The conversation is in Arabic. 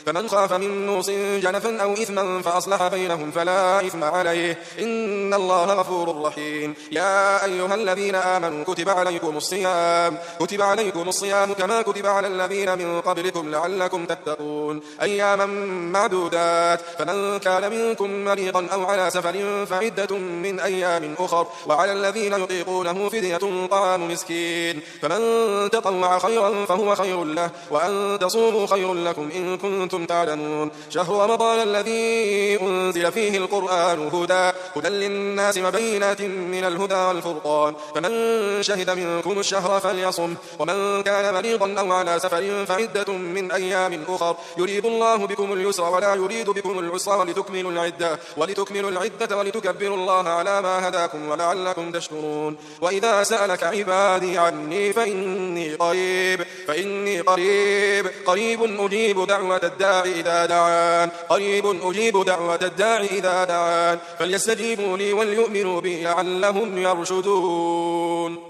فمن خاف من موص جنفا أو إثما فأصلح بينهم فلا إثم عليه إن الله غفور رحيم. يا أيها الذين آمنوا كتب عليكم الصيام كما كتب على الذين من قبلكم لعلكم تتقون أياما معدودات. فمن كان منكم مريضا أو على سفر فعدة من أيام أخر وعلى الذين يطيقونه فدية طعام مسكين فمن تطوع خيرا فهو خير له وأن تصوموا خير لكم إن كنتم تعلمون. شهر رمضان الذي أنزل فيه القرآن هدى للناس وبينات من الهدى والفرقان فمن شهد منكم الشهر فليصم ومن كان مريضا أو على سفر فعدة من أيام أخر يريد الله بكم اليسر ولا يريد بكم العسر ولتكملوا العدة ولتكبروا الله على ما هداكم ولعلكم تشكرون. وإذا سألك عبادي عني فإني قريب أجيب دعوة الداع إذا دعان فليستجيبوا لي وليؤمنوا بي لعلهم يرشدون.